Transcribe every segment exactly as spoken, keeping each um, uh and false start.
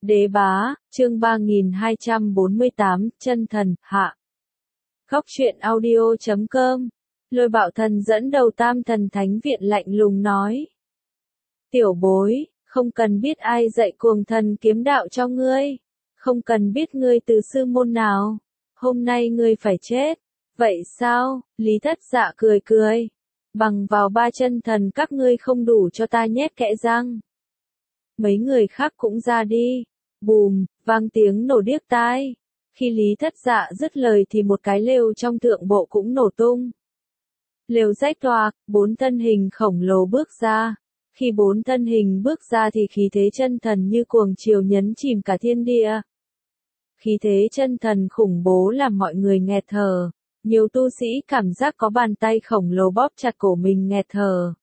Đế bá, chương ba nghìn hai trăm bốn mươi tám, chân thần, hạ. Góc truyện audio chấm com. Lôi Bạo Thần dẫn đầu Tam Thần Thánh Viện lạnh lùng nói. Tiểu bối, không cần biết ai dạy Cuồng Thần kiếm đạo cho ngươi. Không cần biết ngươi từ sư môn nào. Hôm nay ngươi phải chết. Vậy sao? Lý Thất Dạ cười cười. Bằng vào ba chân thần các ngươi không đủ cho ta nhét kẽ răng. Mấy người khác cũng ra đi. Bùm, vang tiếng nổ điếc tai. Khi Lý Thất Dạ dứt lời thì một cái lều trong thượng bộ cũng nổ tung. Lều rách toạc, bốn thân hình khổng lồ bước ra. Khi bốn thân hình bước ra thì khí thế chân thần như cuồng triều nhấn chìm cả thiên địa. Khí thế chân thần khủng bố làm mọi người nghẹt thở. Nhiều tu sĩ cảm giác có bàn tay khổng lồ bóp chặt cổ mình nghẹt thở.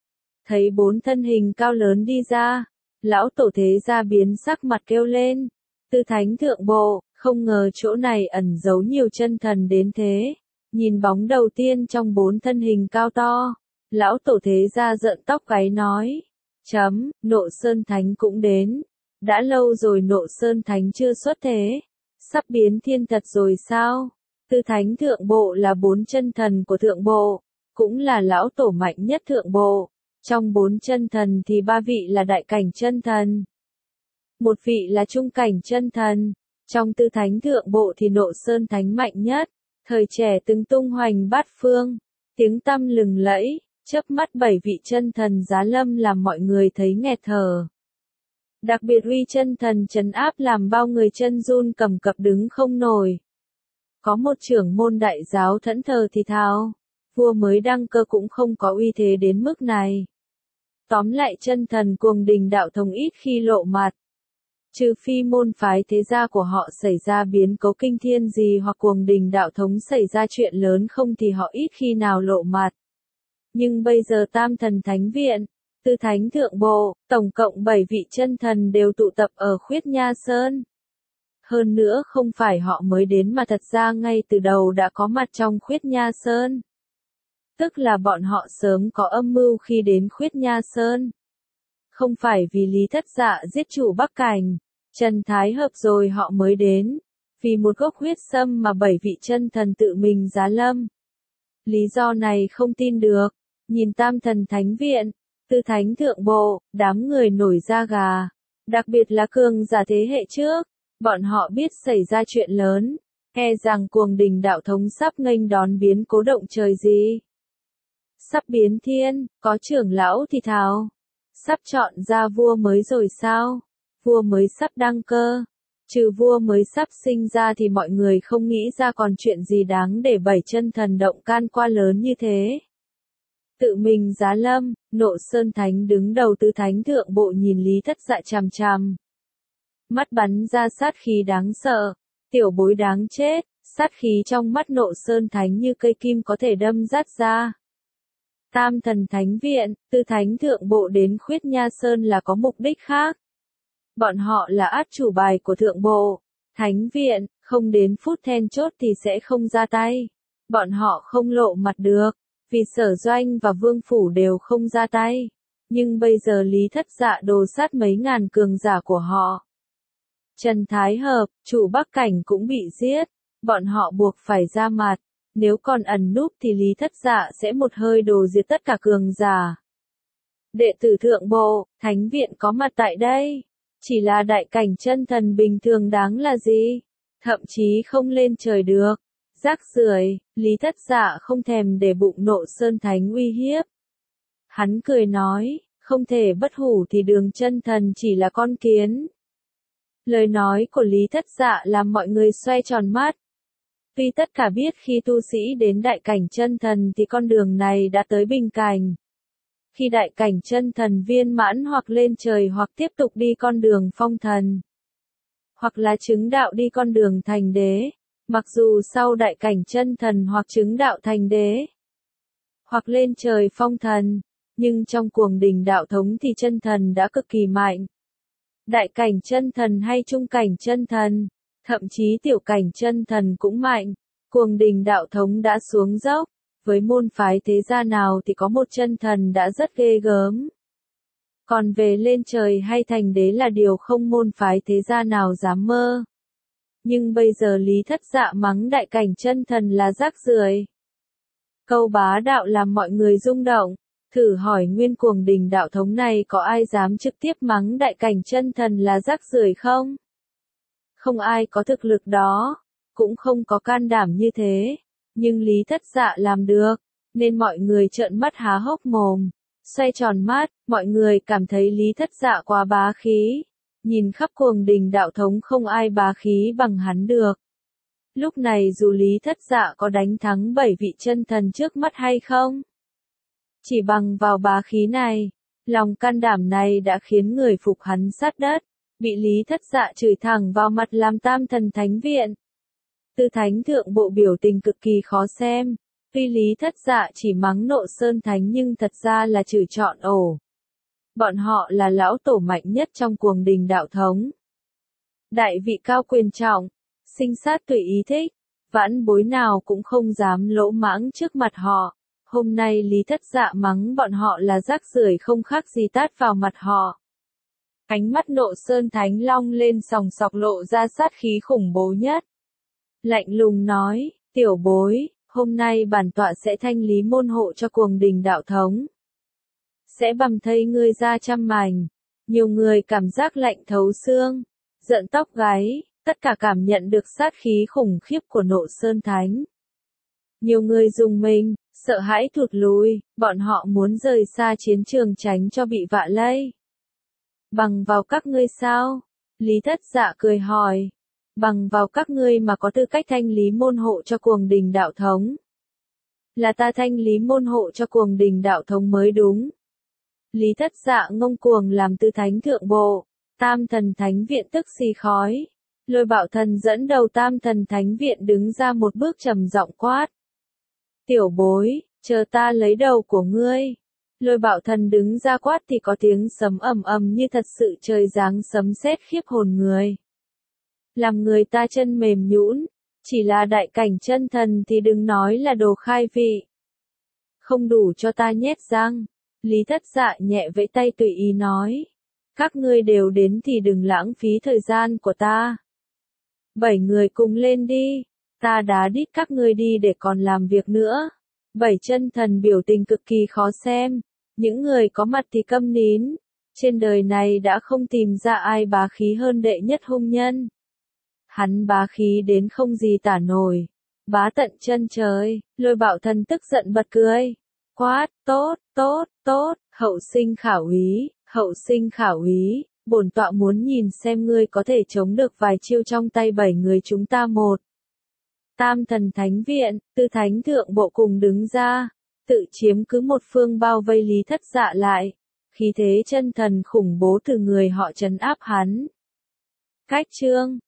Thấy bốn thân hình cao lớn đi ra. Lão tổ thế gia biến sắc mặt kêu lên. Tư thánh thượng bộ, không ngờ chỗ này ẩn giấu nhiều chân thần đến thế. Nhìn bóng đầu tiên trong bốn thân hình cao to. Lão tổ thế gia giận tóc gáy nói. Chấm, Nộ Sơn Thánh cũng đến. Đã lâu rồi Nộ Sơn Thánh chưa xuất thế. Sắp biến thiên thật rồi sao? Tư thánh thượng bộ là bốn chân thần của thượng bộ. Cũng là lão tổ mạnh nhất thượng bộ. Trong bốn chân thần thì ba vị là đại cảnh chân thần. Một vị là trung cảnh chân thần. Trong tư thánh thượng bộ thì Nộ Sơn Thánh mạnh nhất. Thời trẻ từng tung hoành bát phương. Tiếng tăm lừng lẫy. Chớp mắt bảy vị chân thần giá lâm làm mọi người thấy nghẹt thở. Đặc biệt uy chân thần trấn áp làm bao người chân run cầm cập đứng không nổi. Có một trưởng môn đại giáo thẫn thờ thì thào. Vua mới đăng cơ cũng không có uy thế đến mức này. Tóm lại chân thần Cuồng Đình đạo thống ít khi lộ mặt. Trừ phi môn phái thế gia của họ xảy ra biến cố kinh thiên gì hoặc Cuồng Đình đạo thống xảy ra chuyện lớn không thì họ ít khi nào lộ mặt. Nhưng bây giờ Tam Thần Thánh Viện, Tư Thánh Thượng Bộ, tổng cộng bảy vị chân thần đều tụ tập ở Khuyết Nha Sơn. Hơn nữa không phải họ mới đến mà thật ra ngay từ đầu đã có mặt trong Khuyết Nha Sơn. Tức là bọn họ sớm có âm mưu khi đến Khuyết Nha Sơn. Không phải vì Lý Thất Dạ giết chủ Bắc Cảnh, Trần Thái Hợp rồi họ mới đến. Vì một gốc huyết sâm mà bảy vị chân thần tự mình giá lâm. Lý do này không tin được. Nhìn Tam Thần Thánh Viện, Tư Thánh Thượng Bộ, đám người nổi da gà. Đặc biệt là cường giả thế hệ trước. Bọn họ biết xảy ra chuyện lớn. E rằng Cuồng Đình đạo thống sắp nghênh đón biến cố động trời gì. Sắp biến thiên, có trưởng lão thì thào. Sắp chọn ra vua mới rồi sao? Vua mới sắp đăng cơ. Trừ vua mới sắp sinh ra thì mọi người không nghĩ ra còn chuyện gì đáng để bảy chân thần động can qua lớn như thế. Tự mình giá lâm, Nộ Sơn Thánh đứng đầu Tư Thánh Thượng Bộ nhìn Lý Thất Dạ chằm chằm. Mắt bắn ra sát khí đáng sợ. Tiểu bối đáng chết, sát khí trong mắt Nộ Sơn Thánh như cây kim có thể đâm rát ra. Tam Thần Thánh Viện, Tư Thánh Thượng Bộ đến Khuyết Nha Sơn là có mục đích khác. Bọn họ là át chủ bài của Thượng Bộ. Thánh Viện, không đến phút then chốt thì sẽ không ra tay. Bọn họ không lộ mặt được, vì Sở Doanh và Vương Phủ đều không ra tay. Nhưng bây giờ Lý Thất Dạ đồ sát mấy ngàn cường giả của họ. Trần Thái Hợp, chủ Bắc Cảnh cũng bị giết. Bọn họ buộc phải ra mặt. Nếu còn ẩn núp thì Lý Thất Dạ sẽ một hơi đồ diệt tất cả cường giả. Đệ tử Thượng Bộ, Thánh Viện có mặt tại đây. Chỉ là đại cảnh chân thần bình thường đáng là gì? Thậm chí không lên trời được. Rác rưởi, Lý Thất Dạ không thèm để bụng Nộ Sơn Thánh uy hiếp. Hắn cười nói, không thể bất hủ thì Đường chân thần chỉ là con kiến. Lời nói của Lý Thất Dạ làm mọi người xoay tròn mắt. Tuy tất cả biết khi tu sĩ đến đại cảnh chân thần thì con đường này đã tới bình cảnh. Khi đại cảnh chân thần viên mãn hoặc lên trời hoặc tiếp tục đi con đường phong thần. Hoặc là chứng đạo đi con đường thành đế. Mặc dù sau đại cảnh chân thần hoặc chứng đạo thành đế. Hoặc lên trời phong thần. Nhưng trong Cuồng Đình đạo thống thì chân thần đã cực kỳ mạnh. Đại cảnh chân thần hay trung cảnh chân thần. Thậm chí tiểu cảnh chân thần cũng mạnh. Cuồng Đình đạo thống đã xuống dốc. Với môn phái thế gia nào thì có một chân thần đã rất ghê gớm. Còn về lên trời hay thành đế là điều không môn phái thế gia nào dám mơ. Nhưng bây giờ Lý Thất Dạ mắng đại cảnh chân thần là rác rưởi. Câu bá đạo làm mọi người rung động. Thử hỏi nguyên cuồng đình đạo thống này có ai dám trực tiếp mắng đại cảnh chân thần là rác rưởi không? Không ai có thực lực đó, cũng không có can đảm như thế. Nhưng Lý Thất Dạ làm được, nên mọi người trợn mắt há hốc mồm, xoay tròn mắt, mọi người cảm thấy Lý Thất Dạ quá bá khí. Nhìn khắp cuồng đình đạo thống không ai bá khí bằng hắn được. Lúc này dù Lý Thất Dạ có đánh thắng bảy vị chân thần trước mắt hay không, chỉ bằng vào bá khí này, lòng can đảm này đã khiến người phục hắn sát đất, bị Lý Thất Dạ chửi thẳng vào mặt làm tam thần thánh viện. Tư Thánh Thượng Bộ biểu tình cực kỳ khó xem, tuy Lý Thất Dạ chỉ mắng Nộ Sơn Thánh nhưng thật ra là chửi trọn ổ. Bọn họ là lão tổ mạnh nhất trong cuồng đình đạo thống. Đại vị cao quyền trọng, sinh sát tùy ý thích, vãn bối nào cũng không dám lỗ mãng trước mặt họ. Hôm nay Lý Thất Dạ mắng bọn họ là rác rưởi không khác gì tát vào mặt họ. Ánh mắt Nộ Sơn Thánh long lên sòng sọc lộ ra sát khí khủng bố nhất. Lạnh lùng nói, tiểu bối, hôm nay bản tọa sẽ thanh lý môn hộ cho cuồng đình đạo thống. Sẽ bầm thây ngươi ra trăm mảnh. Nhiều người cảm giác lạnh thấu xương, giận tóc gáy, tất cả cảm nhận được sát khí khủng khiếp của Nộ Sơn Thánh. Nhiều người rùng mình, sợ hãi thụt lùi, bọn họ muốn rời xa chiến trường tránh cho bị vạ lây. Bằng vào các ngươi sao? Lý Thất Dạ cười hỏi. Bằng vào các ngươi mà có tư cách thanh lý môn hộ cho cuồng đình đạo thống. Là ta thanh lý môn hộ cho cuồng đình đạo thống mới đúng. Lý Thất Dạ ngông cuồng làm Tư Thánh Thượng Bộ, Tam Thần Thánh Viện tức xì khói. Lôi Bạo Thần dẫn đầu Tam Thần Thánh Viện đứng ra một bước trầm giọng quát. Tiểu bối, chờ ta lấy đầu của ngươi. Lôi Bạo Thần đứng ra quát thì có tiếng sấm ầm ầm như thật sự trời giáng sấm sét khiếp hồn người. Làm người ta chân mềm nhũn, chỉ là đại cảnh chân thần thì đừng nói là đồ khai vị. Không đủ cho ta nhét răng. Lý Thất Dạ nhẹ vẫy tay tùy ý nói. Các ngươi đều đến thì đừng lãng phí thời gian của ta. Bảy người cùng lên đi. Ta đá đít các ngươi đi để còn làm việc nữa. Bảy chân thần biểu tình cực kỳ khó xem. Những người có mặt thì câm nín. Trên đời này đã không tìm ra ai bá khí hơn đệ nhất hung nhân. Hắn bá khí đến không gì tả nổi. Bá tận chân trời. Lôi Bạo Thần tức giận bật cười. Quát, tốt, tốt, tốt, hậu sinh khảo úy, hậu sinh khảo úy, bổn tọa muốn nhìn xem ngươi có thể chống được vài chiêu trong tay bảy người chúng ta một. Tam Thần Thánh Viện, Tư Thánh Thượng Bộ cùng đứng ra, tự chiếm cứ một phương bao vây Lý Thất Dạ lại, khí thế chân thần khủng bố từ người họ trấn áp hắn. Cách chương